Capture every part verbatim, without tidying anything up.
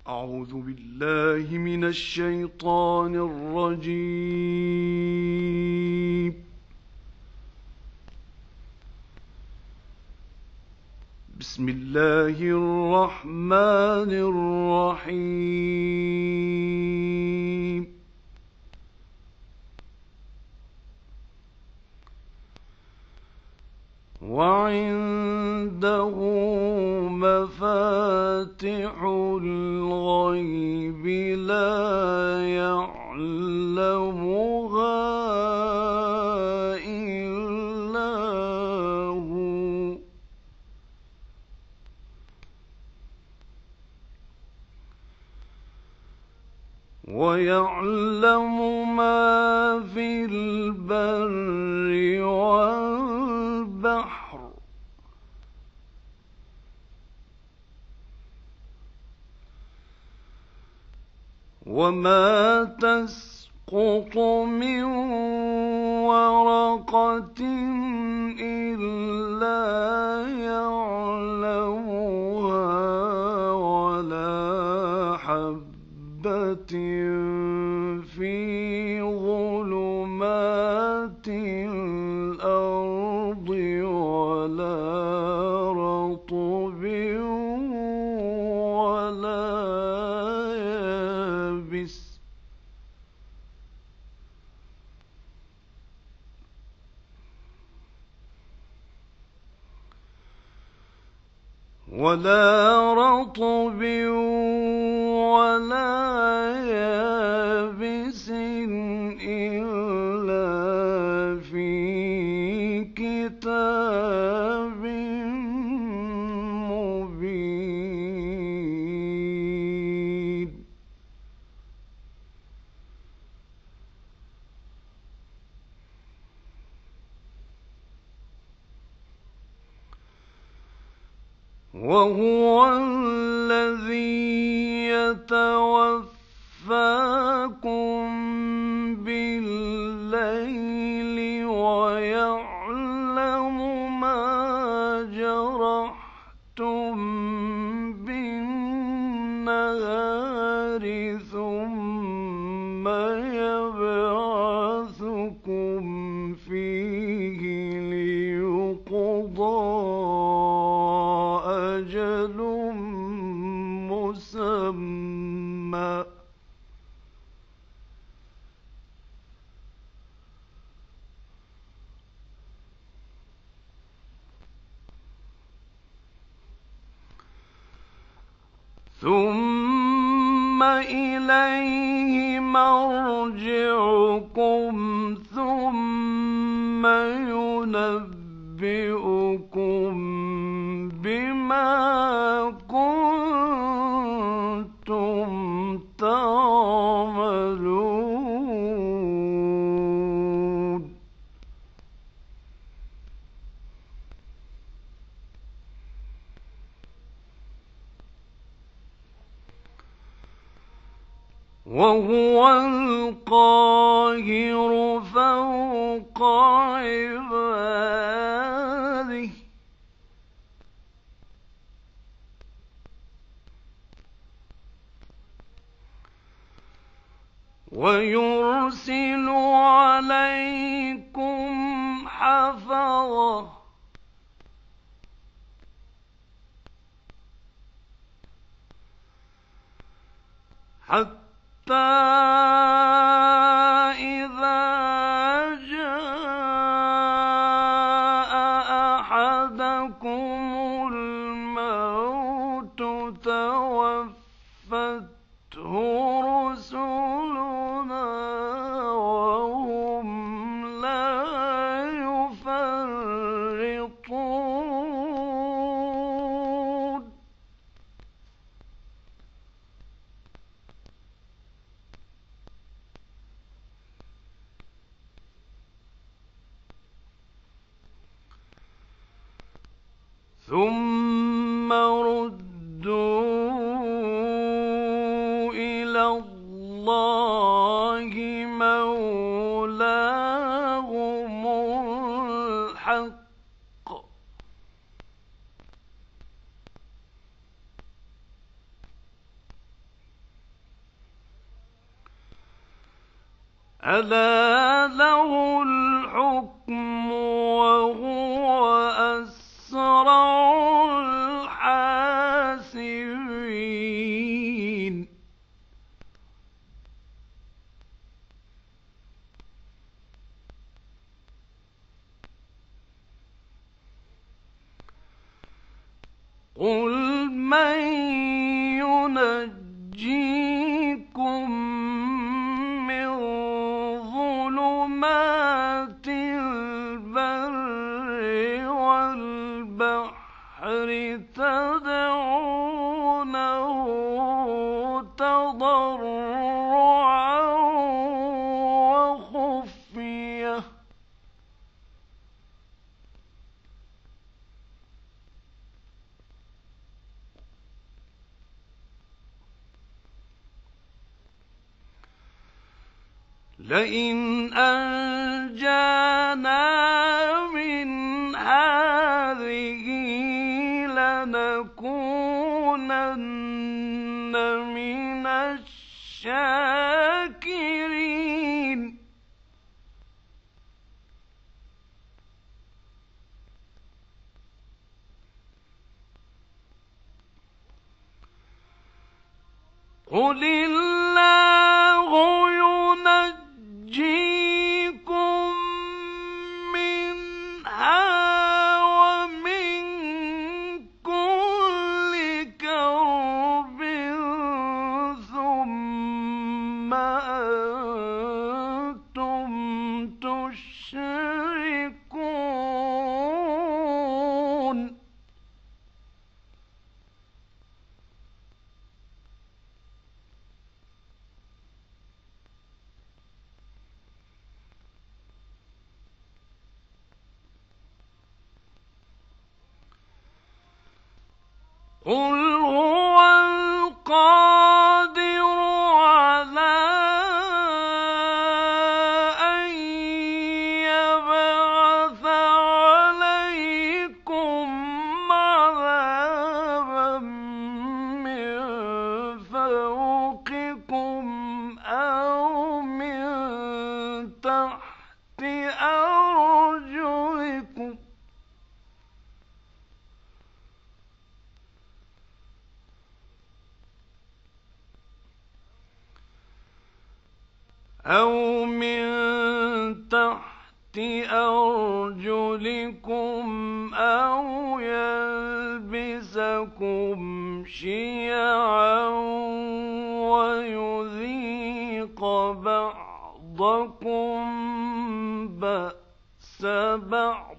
أعوذ بالله من الشيطان الرجيم. بسم الله الرحمن الرحيم. وعنده مفاتح الغيب لا يعلمها إلا هو ويعلم ما في البر والبحر وما تسقط من ورقة إلا يعلمها ولا حبة في ظلمات الأرض ولا رطب ولا يابس ولا رطب ولا يابس إلا في كتاب مبين. وهو الذي يتوفاكم بالليل ويعلم ما جرحتم بالنهار ثم يبعثكم فيه ليقضى أجل مسمى ثم إليه مرجعكم ثم ينبئكم بما كنتم تعملون. وهو القاهر فوق عباده ويرسل عليكم حفظة حتى إذا جاء أحدكم الموت توفته رسلنا وهم لا يفرطون. ثم ردوا إلى الله مولاهم الحق ألا له الحكم وهو أسرع الحاسبين قل من ينجيكم من ظلمات البر والبحر تدعونه تضرعا وخفية لئن أنجانا من هذه لنكونن من الشاكرين قل الله ينجيكم منها ومن كل كرب ثم أنتم تشركون قل هو القادر على أن يبعث عليكم عذابا من فوقكم أو من تحت أرجلكم أو من تحت أرجلكم أو يلبسكم شيعا ويذيق بعضكم بأس بعض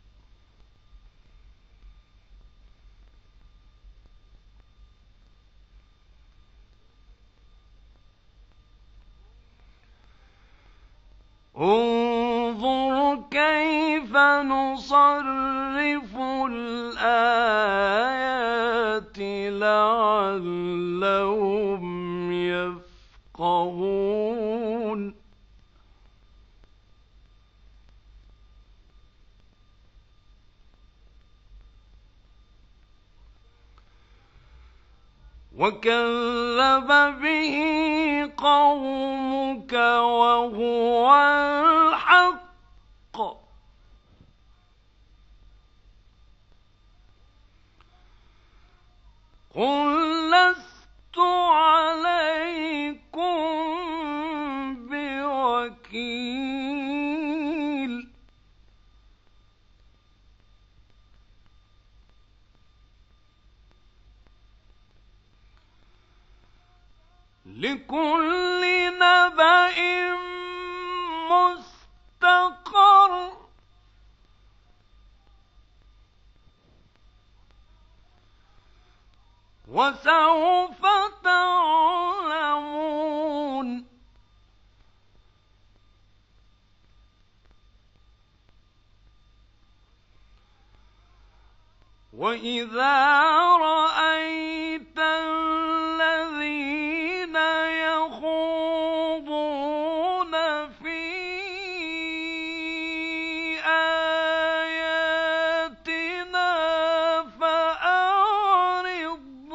انظر كيف نصرف الآيات لعلهم يفقهون وكذب به قومك وهو الحق قل لست عليكم بوكيل لكل نبأ مستقر وسوف تعلمون وإذا رأيت الذين يخوضون في آياتنا فأعرض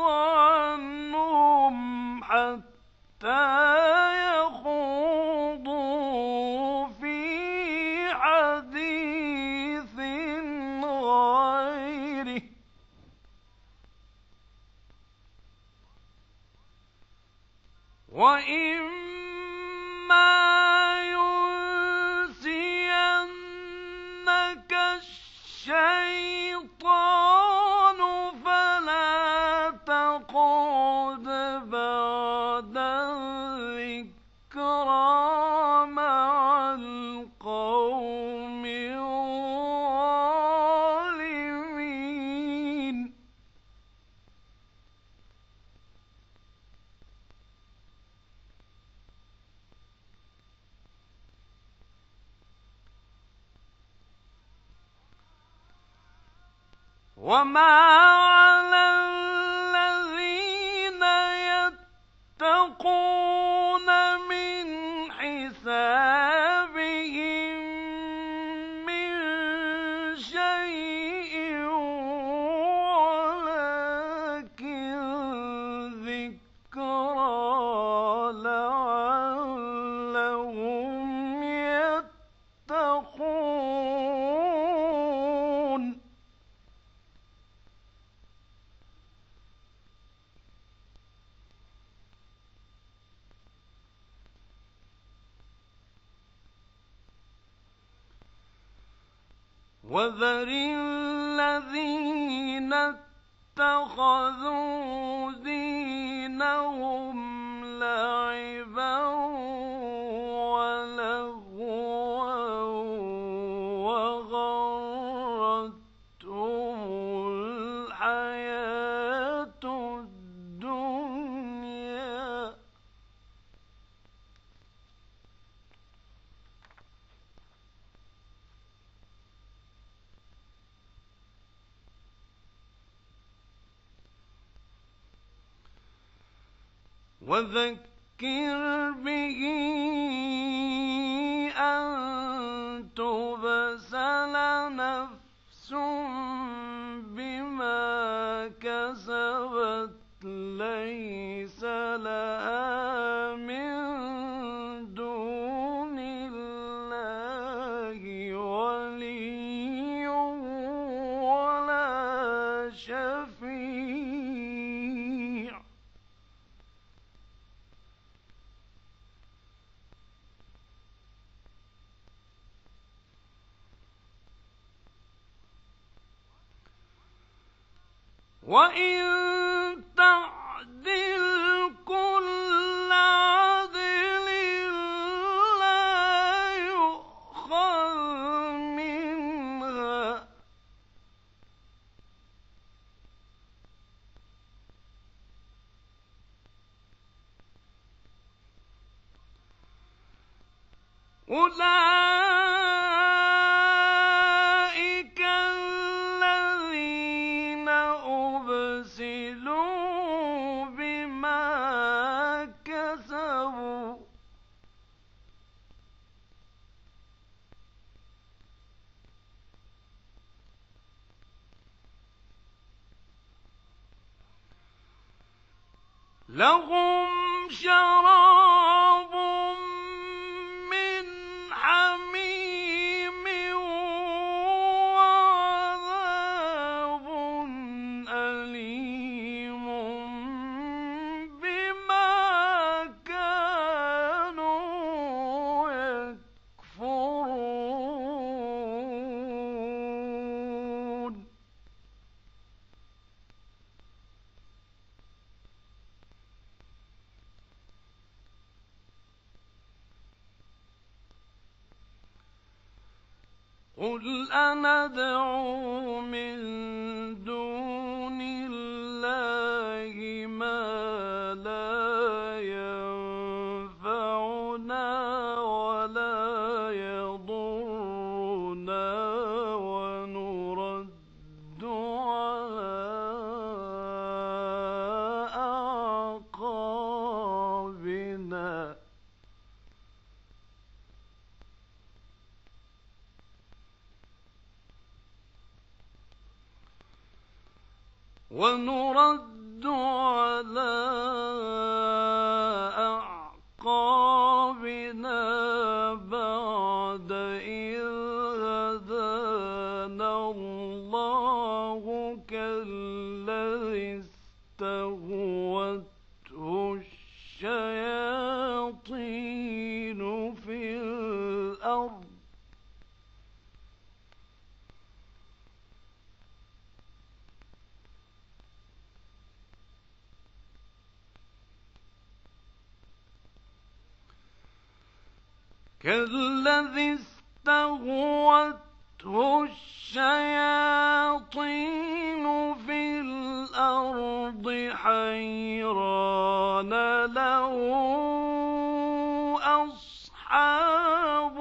عنهم حتى يخوضوا وَإِمَّا يُنسِيَنَّكَ الشَّيْطَانُ فَلَا تَقْعُدْ بَعْدَ الذِّكْرَىٰ مَعَ الْقَوْمِ الظَّالِمِينَ. وَمَا عَلَى الَّذِينَ يَتَّقُونَ مِنْ حِسَابِهِم مِّن شَيْءٍ وَلَٰكِن ذِكْرَىٰ لَعَلَّهُمْ يَتَّقُونَ. وَذَرِ الَّذِينَ اتَّخَذُوا دِينَهُمْ لَعِبًا وَلَهْوًا وَغَرَّتْهُمُ الْحَيَاةُ الدُّنْيَا وَذَكِّرْ بِهِ أَن تُبْسَلَ نَفْسٌ بِمَا كَسَبَتْ لَيْسَ لَهَا مِن دُونِ اللَّهِ وَلِيٌّ وَلَا شَفِيعٌ. وَإِن تَعْدِلْ كُلَّ عَدْلٍ لَّا يُؤْخَذْ مِنْهَا ۗ أُولَٰئِكَ الَّذِينَ أُبْسِلُوا بِمَا كَسَبُوا ۖ لَهُمْ شَرَابٌ مِّنْ حَمِيمٍ وَعَذَابٌ أَلِيمٌ بِمَا كَانُوا يَكْفُرُونَ. قُلْ أَنَدْعُو مِن دُونِ اللَّهِ مَا لَا يَنفَعُنَا وَلَا يَضُرُّنَا وَنُرَدُّ عَلَىٰ أَعْقَابِنَا وَنُرَدُّ عَلَىٰ أَعْقَابِنَا بَعْدَ إِذْ هَدَانَا اللَّهُ كَالَّذِي اسْتَهْوَتْهُ الشَّيَاطِينُ كالذي استهوته الشياطين في الأرض حيران له أصحاب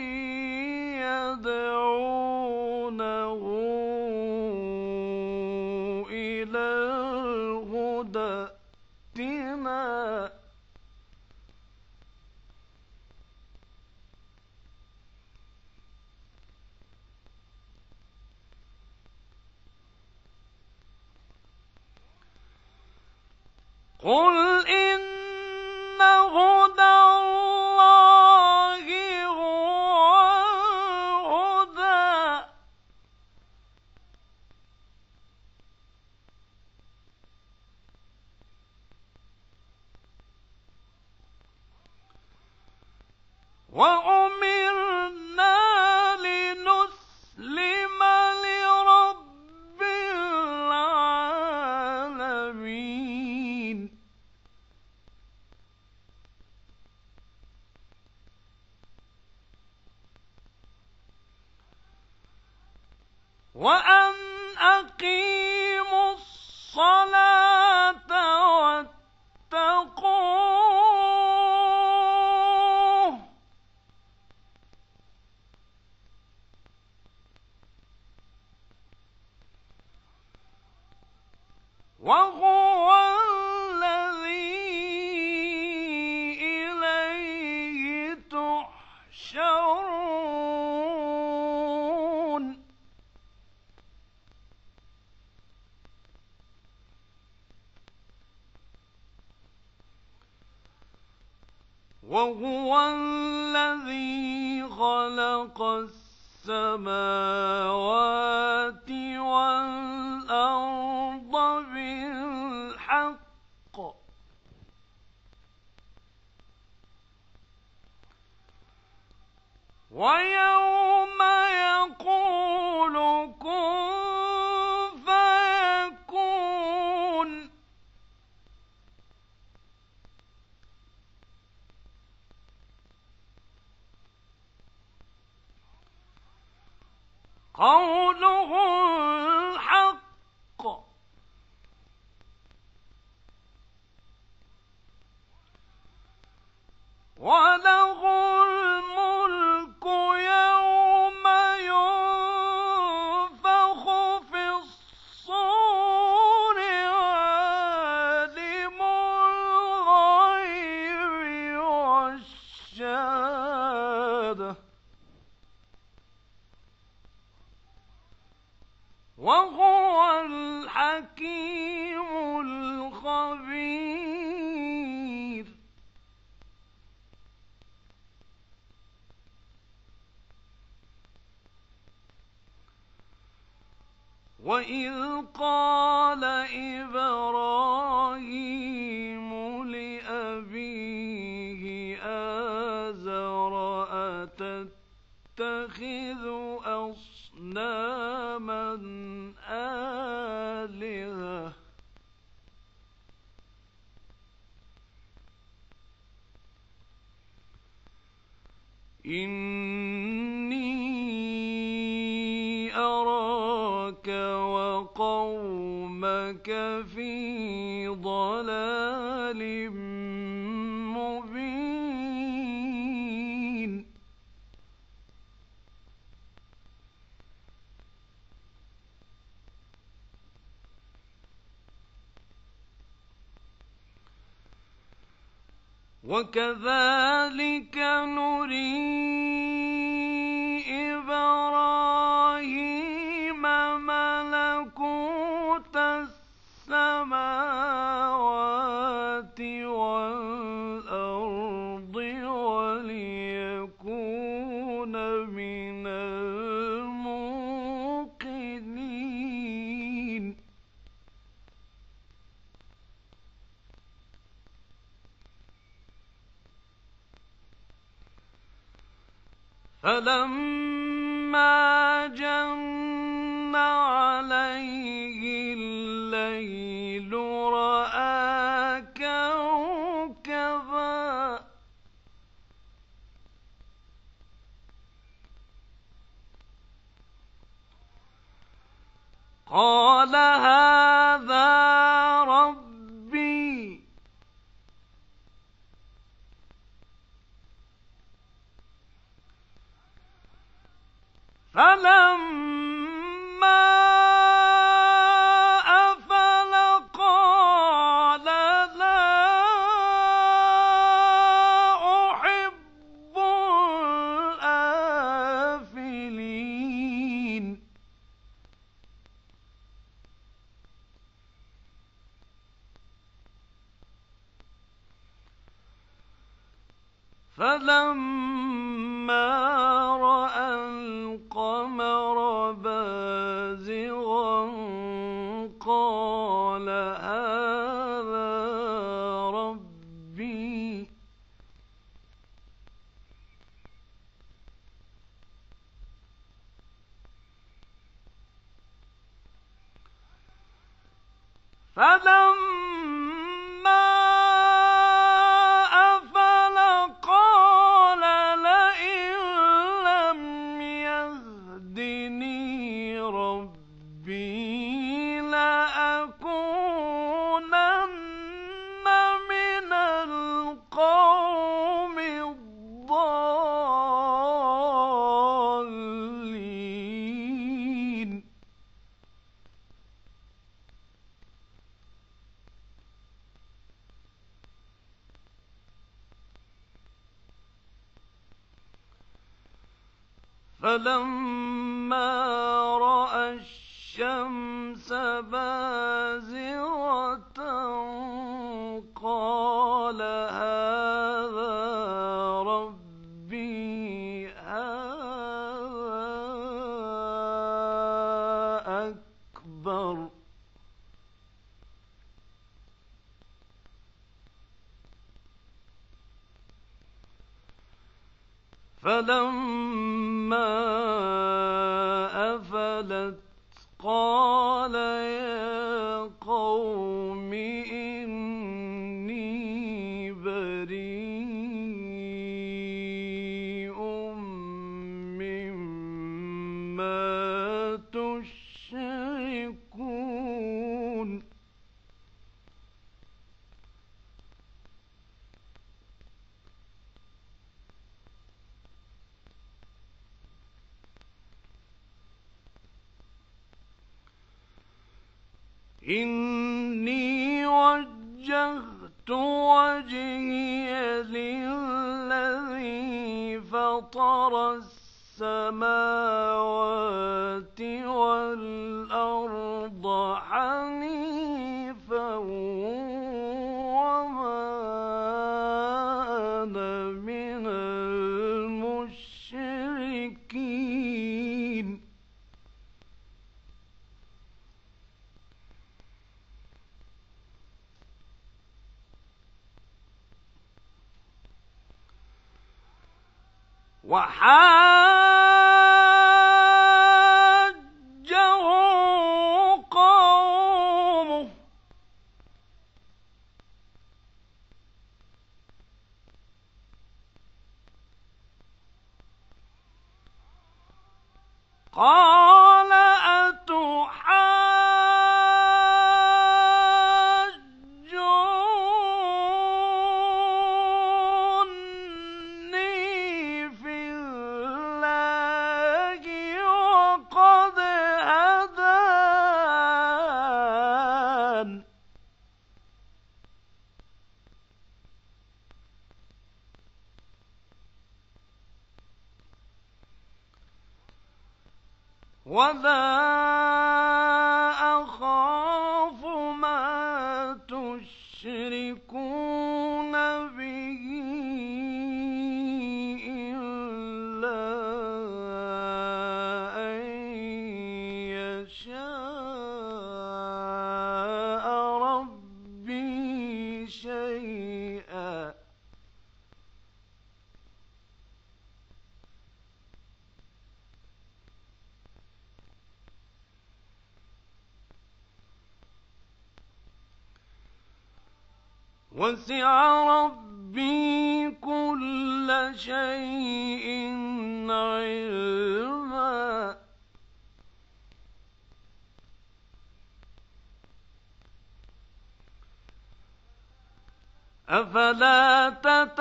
يدعونه إلى الهدى ائتنا. قل إن هدى الله هو الهدى وأمرنا لنسلم لرب العالمين. وأن أقيموا الصلاة واتقوه وهو الذي إليه تحشرون. وهو الذي خلق السماوات والأرض بالحق ويوم يقول كن فيكون قوله الحق وله الملك يوم ينفخ في الصور عالم الغيب والشهادة وهو الحكيم الخبير. وإذ قال إبراهيم لأبيه آزر أتتخذ أصناما آلهة إني أراك وقومك في ضلال مبين. وكذلك نري إبراهيم ملكوت السماوات والأرض وليكون من الموقنين. فلما جن عليه الليل رأى كوكبا قال هذا ربي فلما أفل قال لا أحب الآفلين فلما رأى القمر بازغا قال هذا ربي فلما أفل قال لئن لم يهدني ربي لأكونن من القوم الضالين فلما رأى الشمس بازغة قال هذا ربي هذا أكبر فلما أفلت قال يا قوم إني بريء مما تشركون إني وجهت وجهي للذي فطر السماوات والأرض حنيفا وما أنا من المشركين وحاجه قومه قال أتحاجوني في الله وقد هدان ولا أخاف ما تشركون به إلا أن يشاء ربي شيئا وسع ربي كل شيء علما أفلا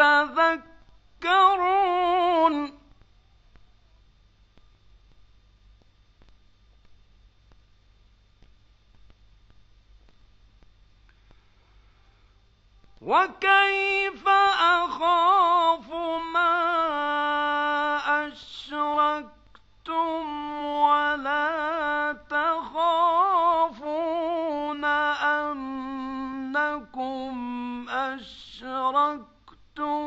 تتذكرون وكيف أخاف ما أشركتم ولا تخافون أنكم أشركتم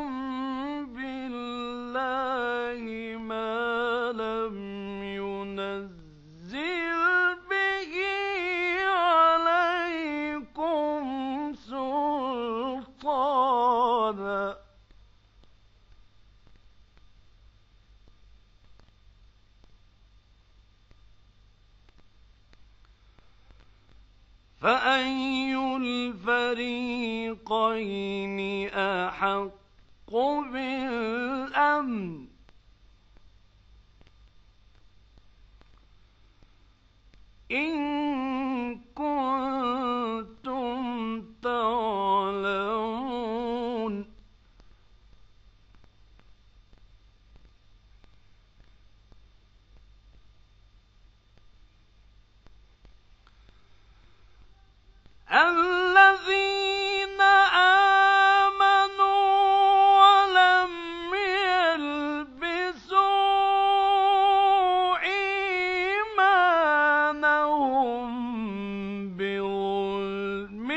بالله ما لم ينزل به عليكم سلطانا فأي الفريقين أحق بالأمن إن كنتم تعلمون الذين آمنوا ولم يلبسوا إيمانهم بظلم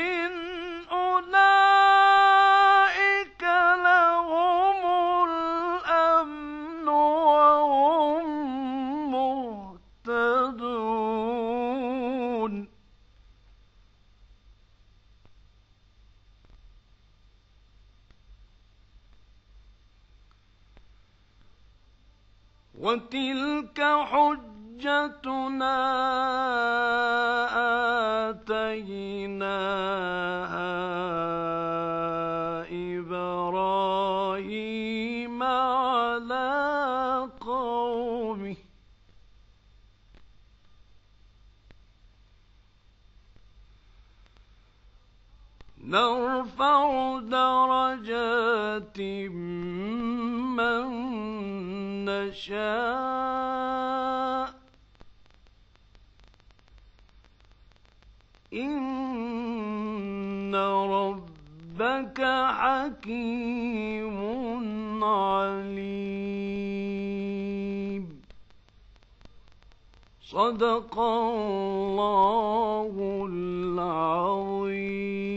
أولئك لهم الأمن وهم مهتدون وتلك حجتنا آتيناها إبراهيم على قومه نرفع درجات من نشاء إن ربك حكيم عليم صدق الله العظيم.